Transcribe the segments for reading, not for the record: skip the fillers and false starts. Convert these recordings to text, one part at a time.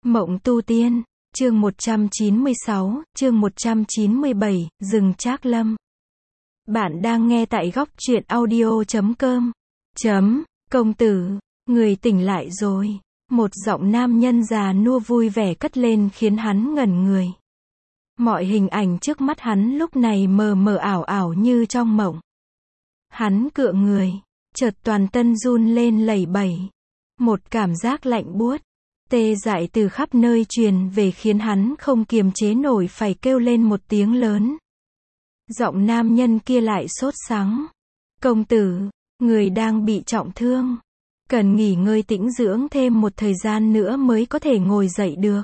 Mộng tu tiên, chương 196, chương 197, rừng Trác Lâm. Bạn đang nghe tại góc truyện audio.com. Công tử, người tỉnh lại rồi. Một giọng nam nhân già nua vui vẻ cất lên khiến hắn ngẩn người. Mọi hình ảnh trước mắt hắn lúc này mờ mờ ảo ảo như trong mộng. Hắn cựa người, chợt toàn thân run lên lẩy bẩy. Một cảm giác lạnh buốt, tê dại từ khắp nơi truyền về khiến hắn không kiềm chế nổi phải kêu lên một tiếng lớn. Giọng nam nhân kia lại sốt sắng. Công tử, người đang bị trọng thương. Cần nghỉ ngơi tĩnh dưỡng thêm một thời gian nữa mới có thể ngồi dậy được.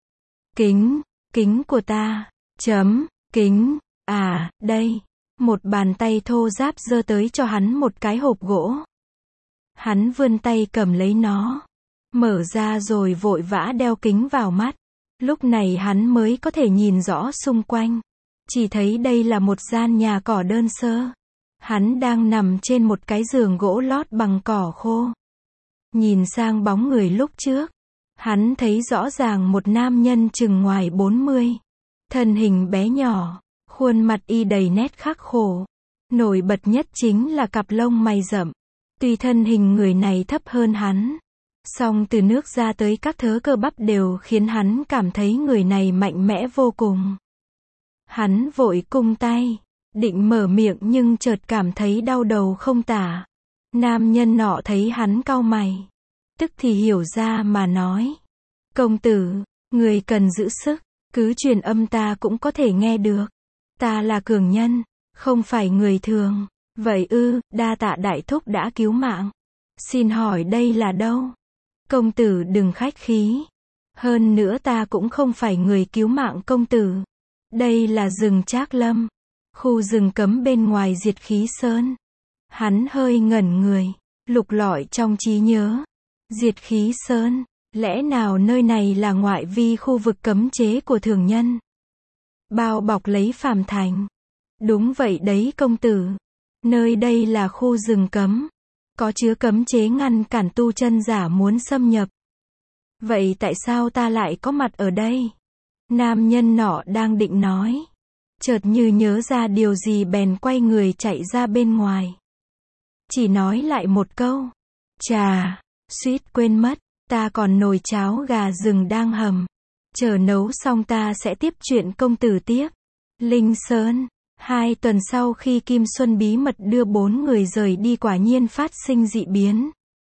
Kính của ta. Kính, đây. Một bàn tay thô ráp giơ tới cho hắn một cái hộp gỗ. Hắn vươn tay cầm lấy nó. Mở ra rồi vội vã đeo kính vào mắt. Lúc này hắn mới có thể nhìn rõ xung quanh. Chỉ thấy đây là một gian nhà cỏ đơn sơ. Hắn đang nằm trên một cái giường gỗ lót bằng cỏ khô. Nhìn sang bóng người lúc trước, hắn thấy rõ ràng một nam nhân chừng ngoài 40. Thân hình bé nhỏ, khuôn mặt y đầy nét khắc khổ. Nổi bật nhất chính là cặp lông mày rậm. Tuy thân hình người này thấp hơn hắn, song từ nước ra tới các thớ cơ bắp đều khiến hắn cảm thấy người này mạnh mẽ vô cùng. Hắn vội cung tay, định mở miệng nhưng chợt cảm thấy đau đầu không tả. Nam nhân nọ thấy hắn cau mày, tức thì hiểu ra mà nói. Công tử, người cần giữ sức, cứ truyền âm ta cũng có thể nghe được. Ta là cường nhân, không phải người thường. Vậy ư, đa tạ đại thúc đã cứu mạng. Xin hỏi đây là đâu? Công tử đừng khách khí. Hơn nữa ta cũng không phải người cứu mạng công tử. Đây là rừng Trác Lâm, khu rừng cấm bên ngoài Diệt Khí Sơn. Hắn hơi ngẩn người, lục lọi trong trí nhớ. Diệt Khí Sơn, lẽ nào nơi này là ngoại vi khu vực cấm chế của thường nhân? Bao bọc lấy phàm thành. Đúng vậy đấy công tử. Nơi đây là khu rừng cấm, có chứa cấm chế ngăn cản tu chân giả muốn xâm nhập. Vậy tại sao ta lại có mặt ở đây? Nam nhân nọ đang định nói, chợt như nhớ ra điều gì bèn quay người chạy ra bên ngoài. Chỉ nói lại một câu, chà, suýt quên mất, ta còn nồi cháo gà rừng đang hầm. Chờ nấu xong ta sẽ tiếp chuyện công tử tiếp. Linh Sơn. 2 tuần sau khi Kim Xuân bí mật đưa 4 người rời đi quả nhiên phát sinh dị biến.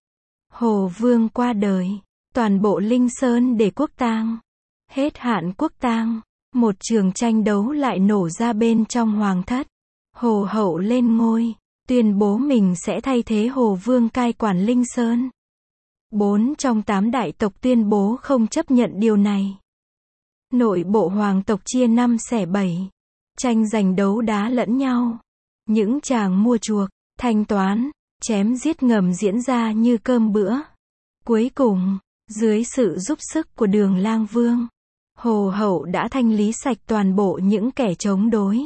Hồ Vương qua đời, toàn bộ Linh Sơn để quốc tang. Hết hạn quốc tang, một trường tranh đấu lại nổ ra bên trong hoàng thất. Hồ Hậu lên ngôi, tuyên bố mình sẽ thay thế Hồ Vương cai quản Linh Sơn. 4 trong 8 đại tộc tuyên bố không chấp nhận điều này. Nội bộ hoàng tộc chia 5 xẻ 7. Tranh giành đấu đá lẫn nhau. Những chàng mua chuộc, thanh toán, chém giết ngầm diễn ra như cơm bữa. Cuối cùng, dưới sự giúp sức của Đường Lang Vương, Hồ Hậu đã thanh lý sạch toàn bộ những kẻ chống đối.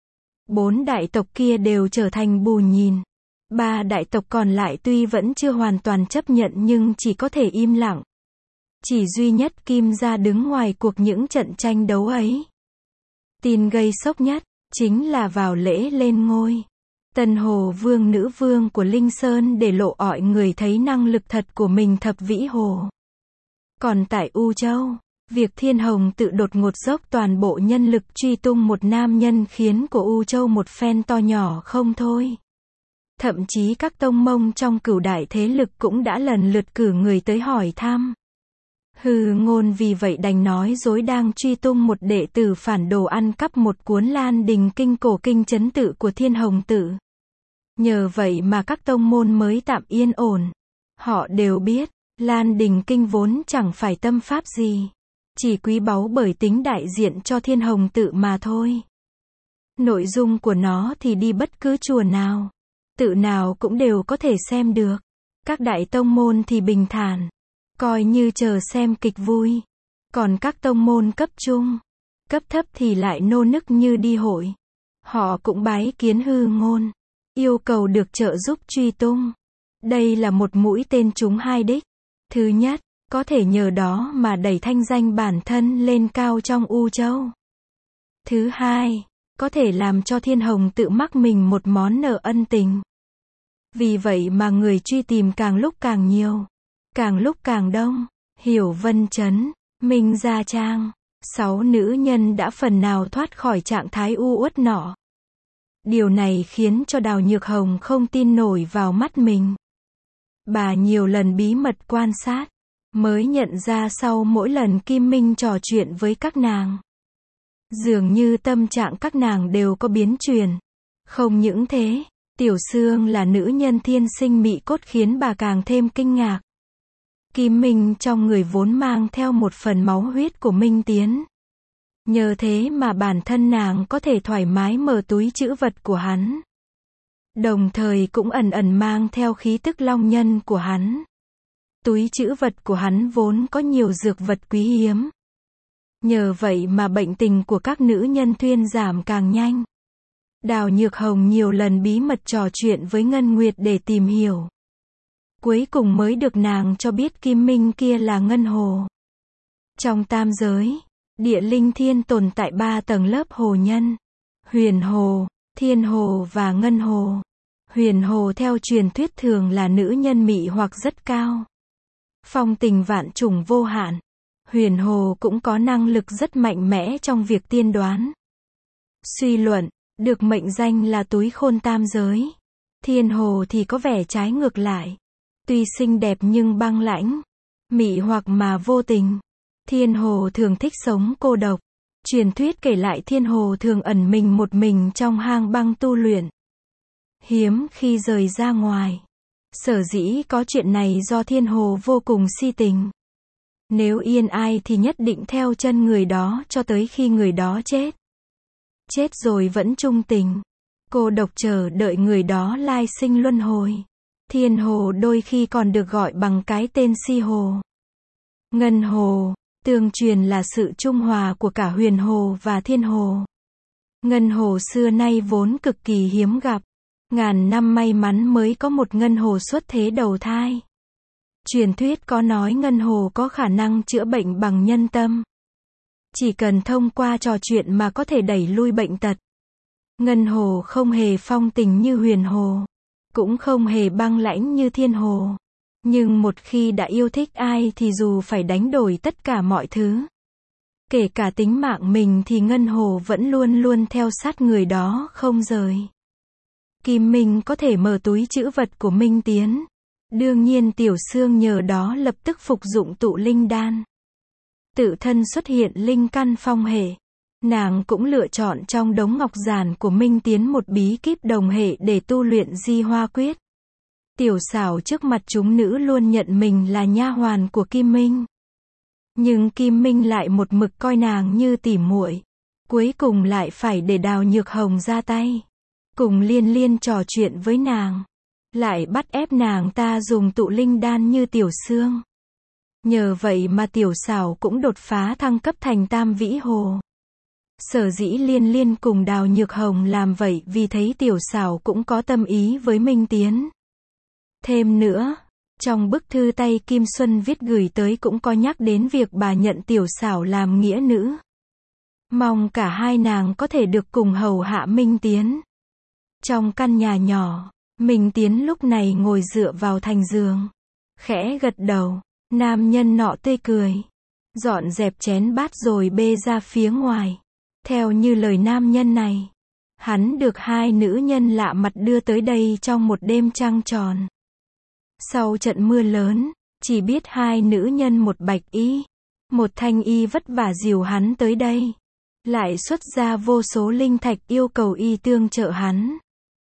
4 đại tộc kia đều trở thành bù nhìn. 3 đại tộc còn lại tuy vẫn chưa hoàn toàn chấp nhận nhưng chỉ có thể im lặng. Chỉ duy nhất Kim gia đứng ngoài cuộc những trận tranh đấu ấy. Tin gây sốc nhất, chính là vào lễ lên ngôi. Tân Hồ Vương nữ vương của Linh Sơn để lộ ọi người thấy năng lực thật của mình thập vĩ hồ. Còn tại U Châu, việc Thiên Hồng tự đột ngột dốc toàn bộ nhân lực truy tung một nam nhân khiến của U Châu một phen to nhỏ không thôi. Thậm chí các tông mông trong cửu đại thế lực cũng đã lần lượt cử người tới hỏi thăm. Hư Ngôn vì vậy đành nói dối đang truy tung một đệ tử phản đồ ăn cắp một cuốn Lan Đình Kinh cổ kinh trấn tự của Thiên Hồng tự. Nhờ vậy mà các tông môn mới tạm yên ổn. Họ đều biết, Lan Đình Kinh vốn chẳng phải tâm pháp gì, chỉ quý báu bởi tính đại diện cho Thiên Hồng tự mà thôi. Nội dung của nó thì đi bất cứ chùa nào, tự nào cũng đều có thể xem được. Các đại tông môn thì bình thản, coi như chờ xem kịch vui. Còn các tông môn cấp trung, cấp thấp thì lại nô nức như đi hội. Họ cũng bái kiến Hư Ngôn, yêu cầu được trợ giúp truy tung. Đây là một mũi tên trúng 2 đích. Thứ nhất, có thể nhờ đó mà đẩy thanh danh bản thân lên cao trong U Châu. Thứ hai, có thể làm cho Thiên Hồng tự mắc mình một món nợ ân tình. Vì vậy mà người truy tìm càng lúc càng nhiều, càng lúc càng đông. Hiểu Vân Chấn, Minh Gia Trang, 6 nữ nhân đã phần nào thoát khỏi trạng thái u uất nọ. Điều này khiến cho Đào Nhược Hồng không tin nổi vào mắt mình. Bà nhiều lần bí mật quan sát, mới nhận ra sau mỗi lần Kim Minh trò chuyện với các nàng, dường như tâm trạng các nàng đều có biến chuyển. Không những thế, Tiểu Sương là nữ nhân thiên sinh mị cốt khiến bà càng thêm kinh ngạc. Kim Minh trong người vốn mang theo một phần máu huyết của Minh Tiến. Nhờ thế mà bản thân nàng có thể thoải mái mở túi trữ vật của hắn. Đồng thời cũng ẩn ẩn mang theo khí tức long nhân của hắn. Túi trữ vật của hắn vốn có nhiều dược vật quý hiếm. Nhờ vậy mà bệnh tình của các nữ nhân thuyên giảm càng nhanh. Đào Nhược Hồng nhiều lần bí mật trò chuyện với Ngân Nguyệt để tìm hiểu. Cuối cùng mới được nàng cho biết Kim Minh kia là Ngân Hồ. Trong tam giới, địa linh thiên tồn tại 3 tầng lớp hồ nhân: Huyền Hồ, Thiên Hồ và Ngân Hồ. Huyền Hồ theo truyền thuyết thường là nữ nhân mị hoặc rất cao, phong tình vạn trùng vô hạn. Huyền Hồ cũng có năng lực rất mạnh mẽ trong việc tiên đoán. Suy luận, được mệnh danh là túi khôn tam giới. Thiên Hồ thì có vẻ trái ngược lại. Tuy xinh đẹp nhưng băng lãnh, mị hoặc mà vô tình. Thiên Hồ thường thích sống cô độc. Truyền thuyết kể lại Thiên Hồ thường ẩn mình một mình trong hang băng tu luyện, hiếm khi rời ra ngoài. Sở dĩ có chuyện này do Thiên Hồ vô cùng si tình. Nếu yên ai thì nhất định theo chân người đó cho tới khi người đó chết. Chết rồi vẫn trung tình, cô độc chờ đợi người đó lai sinh luân hồi. Thiên Hồ đôi khi còn được gọi bằng cái tên Si Hồ. Ngân Hồ, tương truyền là sự trung hòa của cả Huyền Hồ và Thiên Hồ. Ngân Hồ xưa nay vốn cực kỳ hiếm gặp. Ngàn năm may mắn mới có một Ngân Hồ xuất thế đầu thai. Truyền thuyết có nói Ngân Hồ có khả năng chữa bệnh bằng nhân tâm. Chỉ cần thông qua trò chuyện mà có thể đẩy lui bệnh tật. Ngân Hồ không hề phong tình như Huyền Hồ, cũng không hề băng lãnh như Thiên Hồ. Nhưng một khi đã yêu thích ai thì dù phải đánh đổi tất cả mọi thứ, kể cả tính mạng mình, thì Ngân Hồ vẫn luôn luôn theo sát người đó không rời. Kim Minh có thể mở túi trữ vật của Minh Tiến. Đương nhiên Tiểu Sương nhờ đó lập tức phục dụng tụ linh đan. Tự thân xuất hiện linh căn phong hệ. Nàng cũng lựa chọn trong đống ngọc giản của Minh Tiến một bí kíp đồng hệ để tu luyện Di Hoa Quyết. Tiểu Xảo trước mặt chúng nữ luôn nhận mình là nha hoàn của Kim Minh. Nhưng Kim Minh lại một mực coi nàng như tỉ muội. Cuối cùng lại phải để Đào Nhược Hồng ra tay, cùng liên liên trò chuyện với nàng, lại bắt ép nàng ta dùng tụ linh đan như Tiểu Sương. Nhờ vậy mà Tiểu Xảo cũng đột phá thăng cấp thành Tam Vĩ Hồ. Sở dĩ liên liên cùng Đào Nhược Hồng làm vậy vì thấy Tiểu Xảo cũng có tâm ý với Minh Tiến. Thêm nữa, trong bức thư tay Kim Xuân viết gửi tới cũng có nhắc đến việc bà nhận Tiểu Xảo làm nghĩa nữ. Mong cả hai nàng có thể được cùng hầu hạ Minh Tiến. Trong căn nhà nhỏ, Minh Tiến lúc này ngồi dựa vào thành giường, khẽ gật đầu. Nam nhân nọ tươi cười, dọn dẹp chén bát rồi bê ra phía ngoài. Theo như lời nam nhân này, hắn được hai nữ nhân lạ mặt đưa tới đây trong một đêm trăng tròn. Sau trận mưa lớn, chỉ biết hai nữ nhân một bạch y, một thanh y vất vả dìu hắn tới đây. Lại xuất ra vô số linh thạch yêu cầu y tương trợ hắn.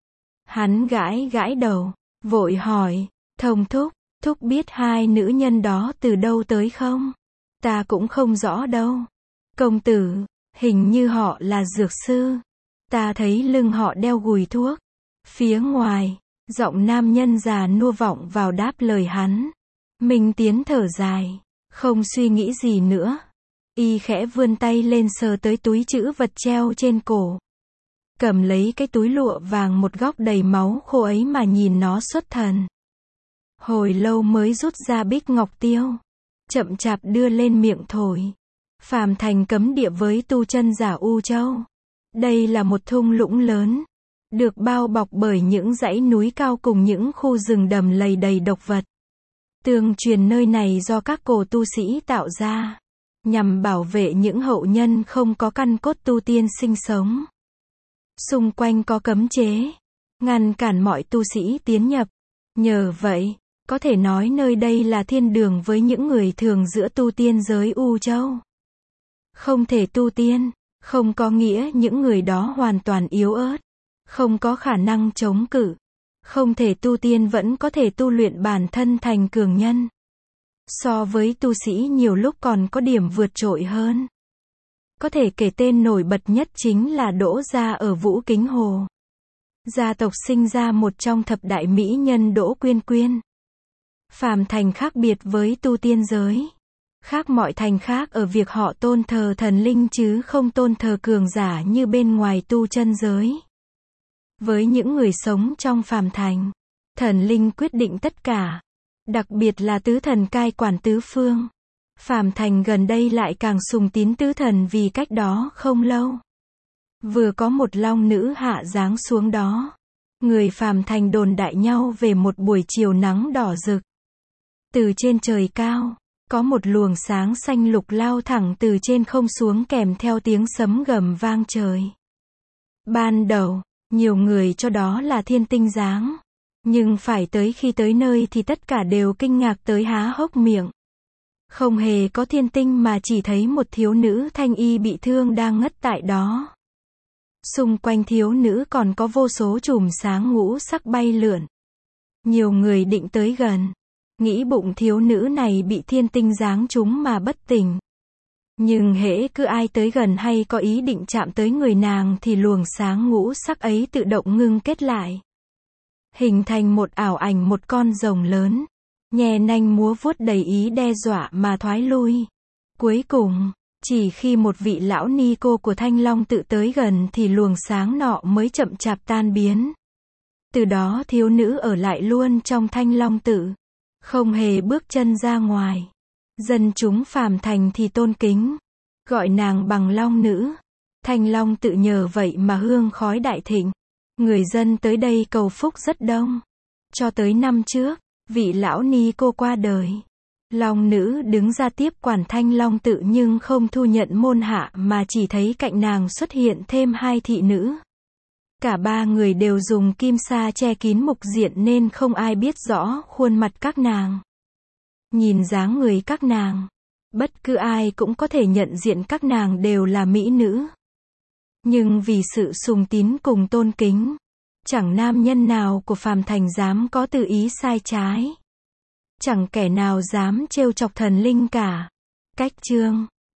Hắn gãi gãi đầu, vội hỏi, Thông thúc, thúc biết hai nữ nhân đó từ đâu tới không? Ta cũng không rõ đâu. Công tử, hình như họ là dược sư. Ta thấy lưng họ đeo gùi thuốc. Phía ngoài, giọng nam nhân già nua vọng vào đáp lời hắn. Minh Tiến thở dài, không suy nghĩ gì nữa. Y khẽ vươn tay lên sờ tới túi trữ vật treo trên cổ. Cầm lấy cái túi lụa vàng một góc đầy máu khô ấy mà nhìn nó xuất thần. Hồi lâu mới rút ra bích ngọc tiêu. chậm chạp đưa lên miệng thổi. Phàm thành cấm địa với tu chân giả U Châu. Đây là một thung lũng lớn, được bao bọc bởi những dãy núi cao cùng những khu rừng đầm lầy đầy độc vật. Tương truyền nơi này do các cổ tu sĩ tạo ra, nhằm bảo vệ những hậu nhân không có căn cốt tu tiên sinh sống. Xung quanh có cấm chế, ngăn cản mọi tu sĩ tiến nhập. Nhờ vậy, có thể nói nơi đây là thiên đường với những người thường giữa tu tiên giới U Châu. Không thể tu tiên, không có nghĩa những người đó hoàn toàn yếu ớt, không có khả năng chống cự. Không thể tu tiên vẫn có thể tu luyện bản thân thành cường nhân. So với tu sĩ nhiều lúc còn có điểm vượt trội hơn. Có thể kể tên nổi bật nhất chính là Đỗ Gia ở Vũ Kính Hồ. Gia tộc sinh ra một trong thập đại mỹ nhân Đỗ Quyên Quyên. Phàm thành khác biệt với tu tiên giới. Khác mọi thành khác ở việc họ tôn thờ thần linh chứ không tôn thờ cường giả như bên ngoài tu chân giới. Với những người sống trong phàm thành, thần linh quyết định tất cả. Đặc biệt là tứ thần cai quản tứ phương. Phàm thành gần đây lại càng sùng tín tứ thần vì cách đó không lâu vừa có một long nữ hạ giáng xuống đó. Người phàm thành đồn đại nhau về một buổi chiều nắng đỏ rực. Từ trên trời cao, có một luồng sáng xanh lục lao thẳng từ trên không xuống kèm theo tiếng sấm gầm vang trời. Ban đầu, nhiều người cho đó là thiên tinh giáng. Nhưng phải tới khi tới nơi thì tất cả đều kinh ngạc tới há hốc miệng. Không hề có thiên tinh mà chỉ thấy một thiếu nữ thanh y bị thương đang ngất tại đó. Xung quanh thiếu nữ còn có vô số chùm sáng ngũ sắc bay lượn. Nhiều người định tới gần, nghĩ bụng thiếu nữ này bị thiên tinh giáng trúng mà bất tỉnh. Nhưng hễ cứ ai tới gần hay có ý định chạm tới người nàng thì luồng sáng ngũ sắc ấy tự động ngưng kết lại. Hình thành một ảo ảnh một con rồng lớn, nhe nanh múa vuốt đầy ý đe dọa mà thoái lui. Cuối cùng, chỉ khi một vị lão ni cô của Thanh Long tự tới gần thì luồng sáng nọ mới chậm chạp tan biến. Từ đó thiếu nữ ở lại luôn trong Thanh Long tự, không hề bước chân ra ngoài. Dân chúng phàm thành thì tôn kính, gọi nàng bằng Long nữ. Thanh Long tự nhờ vậy mà hương khói đại thịnh. Người dân tới đây cầu phúc rất đông. Cho tới năm trước, vị lão ni cô qua đời. Long nữ đứng ra tiếp quản Thanh Long tự nhưng không thu nhận môn hạ mà chỉ thấy cạnh nàng xuất hiện thêm hai thị nữ. Cả ba người đều dùng kim sa che kín mục diện nên không ai biết rõ khuôn mặt các nàng. Nhìn dáng người các nàng, bất cứ ai cũng có thể nhận diện các nàng đều là mỹ nữ. Nhưng vì sự sùng tín cùng tôn kính, chẳng nam nhân nào của phàm thành dám có tư ý sai trái. Chẳng kẻ nào dám trêu chọc thần linh cả. Cách chương